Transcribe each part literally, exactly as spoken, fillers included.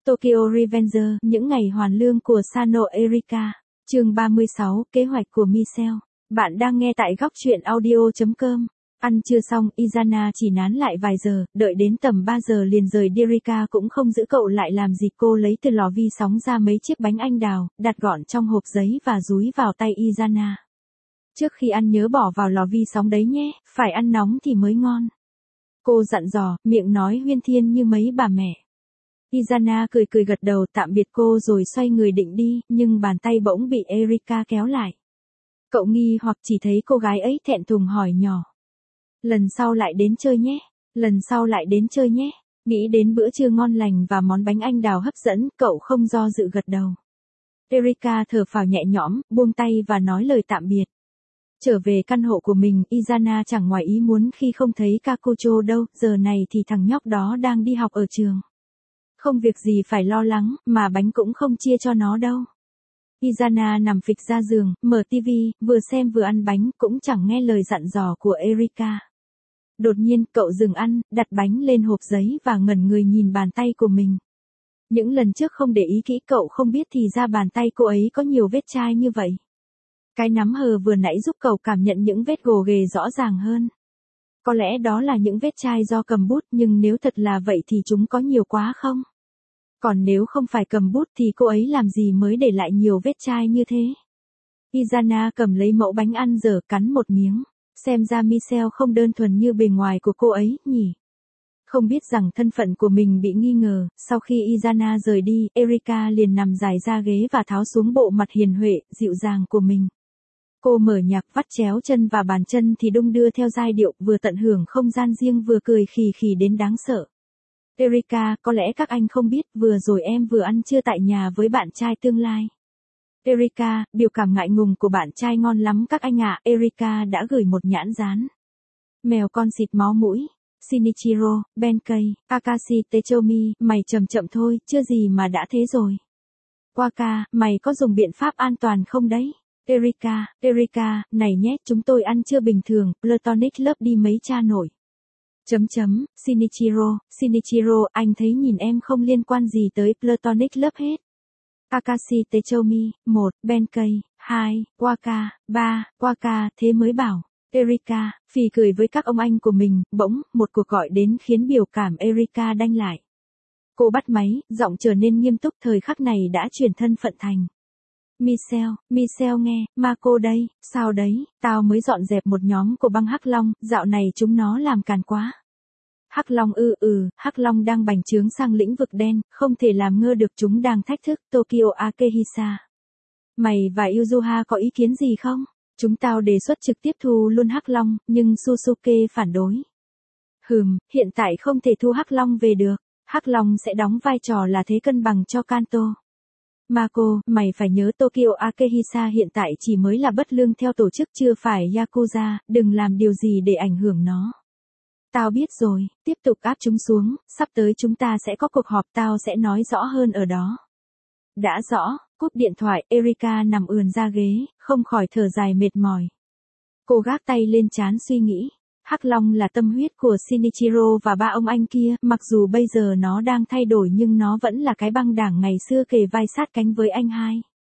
Tokyo Revenger, những ngày hoàn lương của Sano Erika. Chương ba mươi sáu, kế hoạch của Michelle. Bạn đang nghe tại góc truyện audio chấm com. Ăn trưa xong, Izana chỉ nán lại vài giờ, đợi đến tầm ba giờ liền rời Erika cũng không giữ cậu lại làm gì. Cô lấy từ lò vi sóng ra mấy chiếc bánh anh đào, đặt gọn trong hộp giấy và dúi vào tay Izana. Trước khi ăn nhớ bỏ vào lò vi sóng đấy nhé, phải ăn nóng thì mới ngon. Cô dặn dò, miệng nói huyên thiên như mấy bà mẹ. Izana cười cười gật đầu tạm biệt cô rồi xoay người định đi, nhưng bàn tay bỗng bị Erika kéo lại. Cậu nghi hoặc chỉ thấy cô gái ấy thẹn thùng hỏi nhỏ. Lần sau lại đến chơi nhé, lần sau lại đến chơi nhé. Nghĩ đến bữa trưa ngon lành và món bánh anh đào hấp dẫn, cậu không do dự gật đầu. Erika thở phào nhẹ nhõm, buông tay và nói lời tạm biệt. Trở về căn hộ của mình, Izana chẳng ngoài ý muốn khi không thấy Kakucho đâu, giờ này thì thằng nhóc đó đang đi học ở trường. Không việc gì phải lo lắng, mà bánh cũng không chia cho nó đâu. Izana nằm phịch ra giường, mở tivi, vừa xem vừa ăn bánh, cũng chẳng nghe lời dặn dò của Erika. Đột nhiên, cậu dừng ăn, đặt bánh lên hộp giấy và ngẩn người nhìn bàn tay của mình. Những lần trước không để ý kỹ cậu không biết thì ra bàn tay cô ấy có nhiều vết chai như vậy. Cái nắm hờ vừa nãy giúp cậu cảm nhận những vết gồ ghề rõ ràng hơn. Có lẽ đó là những vết chai do cầm bút, nhưng nếu thật là vậy thì chúng có nhiều quá không? Còn nếu không phải cầm bút thì cô ấy làm gì mới để lại nhiều vết chai như thế? Izana cầm lấy mẫu bánh ăn dở cắn một miếng. Xem ra Michelle không đơn thuần như bề ngoài của cô ấy, nhỉ? Không biết rằng thân phận của mình bị nghi ngờ, sau khi Izana rời đi, Erika liền nằm dài ra ghế và tháo xuống bộ mặt hiền huệ, dịu dàng của mình. Cô mở nhạc vắt chéo chân và bàn chân thì đung đưa theo giai điệu, vừa tận hưởng không gian riêng vừa cười khì khì đến đáng sợ. Erika, có lẽ các anh không biết, vừa rồi em vừa ăn trưa tại nhà với bạn trai tương lai. Erika, biểu cảm ngại ngùng của bạn trai ngon lắm các anh ạ. Erika đã gửi một nhãn dán. Mèo con xịt máu mũi. Shinichiro, Benkei, Akashi Techomi, mày chậm chậm thôi, chưa gì mà đã thế rồi. Waka, mày có dùng biện pháp an toàn không đấy? Erika, Erika, này nhé, chúng tôi ăn trưa bình thường, Platonic lớp đi mấy cha nổi. Chấm chấm, Shinichiro, Shinichiro, anh thấy nhìn em không liên quan gì tới Platonic lớp hết. Akashi Techomi, một, Benkei, hai, Waka, ba, Waka, thế mới bảo. Erika, phì cười với các ông anh của mình, bỗng, một cuộc gọi đến khiến biểu cảm Erika đanh lại. Cô bắt máy, giọng trở nên nghiêm túc, thời khắc này đã chuyển thân phận thành. Michelle, Michelle nghe, Marco đây, sao đấy, tao mới dọn dẹp một nhóm của băng Hắc Long, dạo này chúng nó làm càn quá. Hắc Long ư ừ, Hắc Long đang bành trướng sang lĩnh vực đen, không thể làm ngơ được, chúng đang thách thức Tokyo Akehisa. Mày và Yuzuha có ý kiến gì không? Chúng tao đề xuất trực tiếp thu luôn Hắc Long, nhưng Susuke phản đối. Hừm, hiện tại không thể thu Hắc Long về được, Hắc Long sẽ đóng vai trò là thế cân bằng cho Kanto. Marco, mày phải nhớ Tokyo Akehisa hiện tại chỉ mới là bất lương theo tổ chức chưa phải Yakuza, đừng làm điều gì để ảnh hưởng nó. Tao biết rồi, tiếp tục áp chúng xuống, sắp tới chúng ta sẽ có cuộc họp, tao sẽ nói rõ hơn ở đó. Đã rõ, cúp điện thoại, Erika nằm ườn ra ghế, không khỏi thở dài mệt mỏi. Cô gác tay lên trán suy nghĩ. Hắc Long là tâm huyết của Shinichiro và ba ông anh kia, mặc dù bây giờ nó đang thay đổi nhưng nó vẫn là cái băng đảng ngày xưa kề vai sát cánh với anh hai.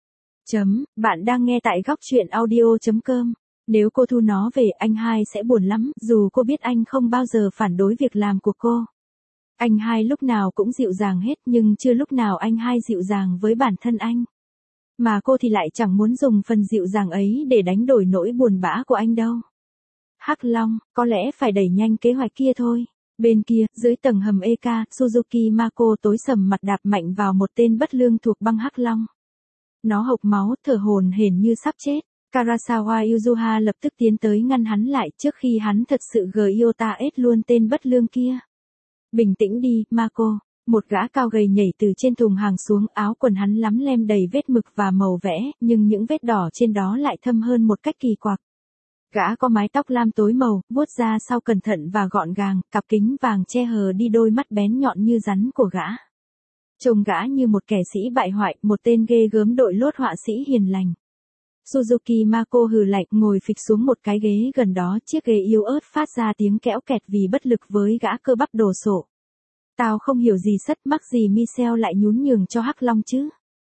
Chấm, bạn đang nghe tại góc truyện audio chấm com. Nếu cô thu nó về, anh hai sẽ buồn lắm, dù cô biết anh không bao giờ phản đối việc làm của cô. Anh hai lúc nào cũng dịu dàng hết, nhưng chưa lúc nào anh hai dịu dàng với bản thân anh. Mà cô thì lại chẳng muốn dùng phần dịu dàng ấy để đánh đổi nỗi buồn bã của anh đâu. Hắc Long, có lẽ phải đẩy nhanh kế hoạch kia thôi. Bên kia, dưới tầng hầm Eka, Suzuki Mako tối sầm mặt đạp mạnh vào một tên bất lương thuộc băng Hắc Long. Nó hộc máu, thở hổn hển như sắp chết. Karasawa Yuzuha lập tức tiến tới ngăn hắn lại trước khi hắn thật sự giota ết luôn tên bất lương kia. Bình tĩnh đi, Mako. Một gã cao gầy nhảy từ trên thùng hàng xuống, áo quần hắn lắm lem đầy vết mực và màu vẽ, nhưng những vết đỏ trên đó lại thâm hơn một cách kỳ quặc. Gã có mái tóc lam tối màu, vuốt ra sau cẩn thận và gọn gàng, cặp kính vàng che hờ đi đôi mắt bén nhọn như rắn của gã. Trông gã như một kẻ sĩ bại hoại, một tên ghê gớm đội lốt họa sĩ hiền lành. Suzuki Mako hừ lạnh, ngồi phịch xuống một cái ghế gần đó, chiếc ghế yếu ớt phát ra tiếng kẽo kẹt vì bất lực với gã cơ bắp đồ sộ. Tao không hiểu gì sất mắc gì Michelle lại nhún nhường cho Hắc Long chứ.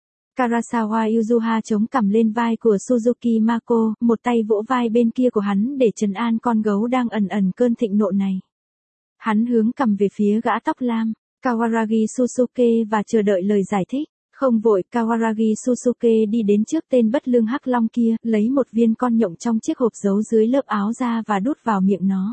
Karasawa Yuzuha chống cằm lên vai của Suzuki Mako, một tay vỗ vai bên kia của hắn để trấn an con gấu đang ẩn ẩn cơn thịnh nộ này. Hắn hướng cằm về phía gã tóc lam, Kawaragi Susuke và chờ đợi lời giải thích. Không vội, Kawaragi Susuke đi đến trước tên bất lương Hắc Long kia, lấy một viên con nhộng trong chiếc hộp giấu dưới lớp áo ra và đút vào miệng nó.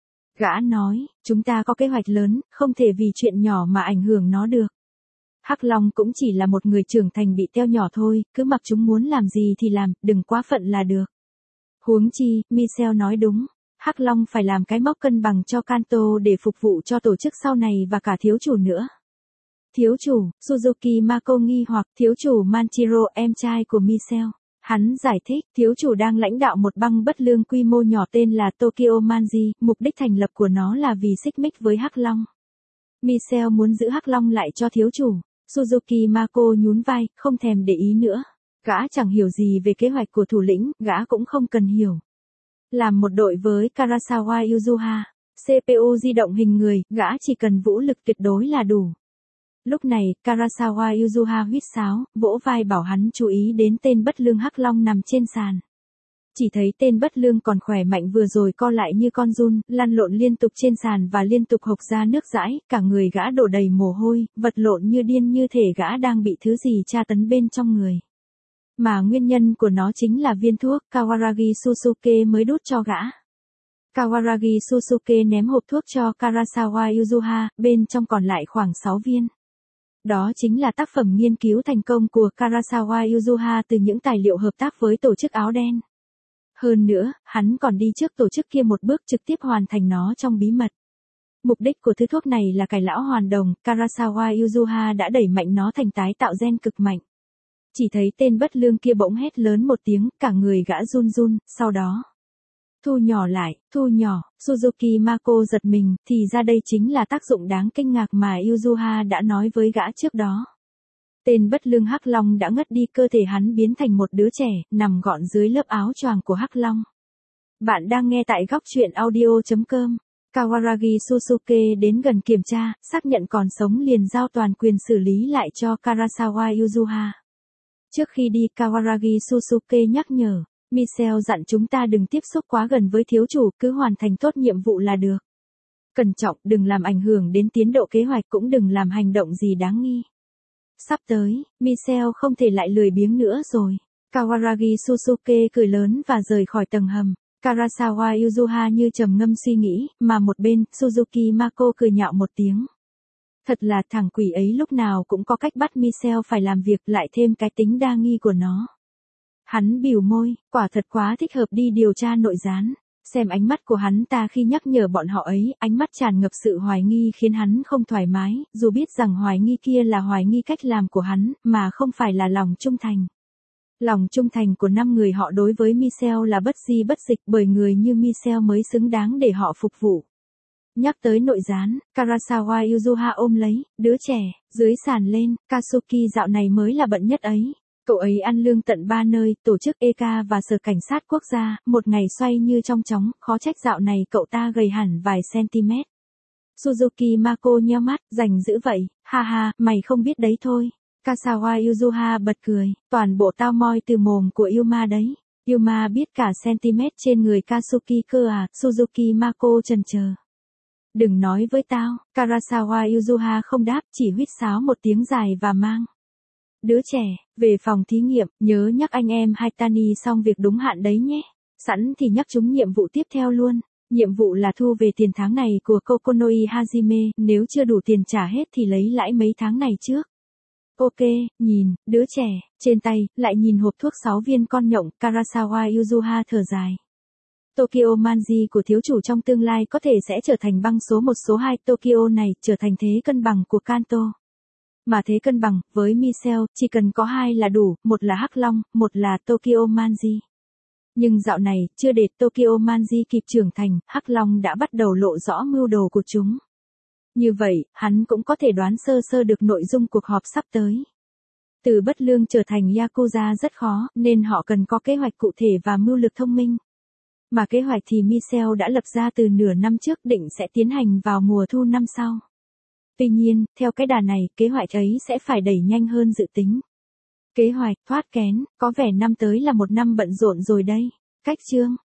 Gã nói, chúng ta có kế hoạch lớn, không thể vì chuyện nhỏ mà ảnh hưởng nó được. Hắc Long cũng chỉ là một người trưởng thành bị teo nhỏ thôi, cứ mặc chúng muốn làm gì thì làm, đừng quá phận là được. Huống chi, Michelle nói đúng. Hắc Long phải làm cái mốc cân bằng cho Kanto để phục vụ cho tổ chức sau này và cả thiếu chủ nữa. Thiếu chủ, Suzuki Mako nghi hoặc thiếu chủ Manchiro em trai của Michelle. Hắn giải thích, thiếu chủ đang lãnh đạo một băng bất lương quy mô nhỏ tên là Tokyo Manji, mục đích thành lập của nó là vì xích mích với Hắc Long. Michelle muốn giữ Hắc Long lại cho thiếu chủ. Suzuki Mako nhún vai, không thèm để ý nữa. Gã chẳng hiểu gì về kế hoạch của thủ lĩnh, gã cũng không cần hiểu. Làm một đội với Karasawa Yuzuha, xê pê u di động hình người, gã chỉ cần vũ lực tuyệt đối là đủ. Lúc này, Karasawa Yuzuha huýt sáo, vỗ vai bảo hắn chú ý đến tên bất lương Hắc Long nằm trên sàn. Chỉ thấy tên bất lương còn khỏe mạnh vừa rồi co lại như con giun, lăn lộn liên tục trên sàn và liên tục hộc ra nước dãi, cả người gã đổ đầy mồ hôi, vật lộn như điên như thể gã đang bị thứ gì tra tấn bên trong người. Mà nguyên nhân của nó chính là viên thuốc Kawaragi Susuke mới đút cho gã. Kawaragi Susuke ném hộp thuốc cho Karasawa Yuzuha, bên trong còn lại khoảng sáu viên. Đó chính là tác phẩm nghiên cứu thành công của Karasawa Yuzuha từ những tài liệu hợp tác với tổ chức áo đen. Hơn nữa, hắn còn đi trước tổ chức kia một bước trực tiếp hoàn thành nó trong bí mật. Mục đích của thứ thuốc này là cải lão hoàn đồng, Karasawa Yuzuha đã đẩy mạnh nó thành tái tạo gen cực mạnh. Chỉ thấy tên bất lương kia bỗng hét lớn một tiếng, cả người gã run run, sau đó. Thu nhỏ lại, thu nhỏ, Suzuki Mako giật mình, thì ra đây chính là tác dụng đáng kinh ngạc mà Yuzuha đã nói với gã trước đó. Tên bất lương Hắc Long đã ngất đi, cơ thể hắn biến thành một đứa trẻ, nằm gọn dưới lớp áo choàng của Hắc Long. Bạn đang nghe tại góc truyện audio chấm com. Kawaragi Susuke đến gần kiểm tra, xác nhận còn sống liền giao toàn quyền xử lý lại cho Karasawa Yuzuha. Trước khi đi, Kawaragi Susuke nhắc nhở, Michelle dặn chúng ta đừng tiếp xúc quá gần với thiếu chủ, cứ hoàn thành tốt nhiệm vụ là được. Cẩn trọng, đừng làm ảnh hưởng đến tiến độ kế hoạch, cũng đừng làm hành động gì đáng nghi. Sắp tới, Michelle không thể lại lười biếng nữa rồi. Kawaragi Susuke cười lớn và rời khỏi tầng hầm. Karasawa Yuzuha như trầm ngâm suy nghĩ, mà một bên, Suzuki Mako cười nhạo một tiếng. Thật là thằng quỷ ấy lúc nào cũng có cách bắt Michelle phải làm việc, lại thêm cái tính đa nghi của nó. Hắn bỉu môi, quả thật quá thích hợp đi điều tra nội gián. Xem ánh mắt của hắn ta khi nhắc nhở bọn họ ấy, ánh mắt tràn ngập sự hoài nghi khiến hắn không thoải mái, dù biết rằng hoài nghi kia là hoài nghi cách làm của hắn, mà không phải là lòng trung thành. Lòng trung thành của năm người họ đối với Michelle là bất di bất dịch, bởi người như Michelle mới xứng đáng để họ phục vụ. Nhắc tới nội gián, Karasawa Yuzuha ôm lấy đứa trẻ dưới sàn lên, Katsuki dạo này mới là bận nhất ấy. Cậu ấy ăn lương tận ba nơi, tổ chức e ca và sở cảnh sát quốc gia, một ngày xoay như trong chóng, khó trách dạo này cậu ta gầy hẳn vài cm. Suzuki Mako nheo mắt, rành dữ vậy, ha ha, mày không biết đấy thôi. Karasawa Yuzuha bật cười, toàn bộ tao moi từ mồm của Yuma đấy. Yuma biết cả cm trên người Katsuki cơ à, Suzuki Mako chần chờ. Đừng nói với tao, Karasawa Yuzuha không đáp, chỉ huýt sáo một tiếng dài và mang. Đứa trẻ, về phòng thí nghiệm, nhớ nhắc anh em Haitani xong việc đúng hạn đấy nhé. Sẵn thì nhắc chúng nhiệm vụ tiếp theo luôn. Nhiệm vụ là thu về tiền tháng này của Kokonoi Hajime, nếu chưa đủ tiền trả hết thì lấy lãi mấy tháng này trước. Ok, nhìn, đứa trẻ, trên tay, lại nhìn hộp thuốc sáu viên con nhộng, Karasawa Yuzuha thở dài. Tokyo Manji của thiếu chủ trong tương lai có thể sẽ trở thành băng số một số hai, Tokyo này trở thành thế cân bằng của Kanto. Mà thế cân bằng, với Michelle, chỉ cần có hai là đủ, một là Hắc Long, một là Tokyo Manji. Nhưng dạo này, chưa để Tokyo Manji kịp trưởng thành, Hắc Long đã bắt đầu lộ rõ mưu đồ của chúng. Như vậy, hắn cũng có thể đoán sơ sơ được nội dung cuộc họp sắp tới. Từ bất lương trở thành Yakuza rất khó, nên họ cần có kế hoạch cụ thể và mưu lược thông minh. Mà kế hoạch thì Michelle đã lập ra từ nửa năm trước, định sẽ tiến hành vào mùa thu năm sau. Tuy nhiên, theo cái đà này, kế hoạch ấy sẽ phải đẩy nhanh hơn dự tính. Kế hoạch thoát kén, có vẻ năm tới là một năm bận rộn rồi đây. Cách chương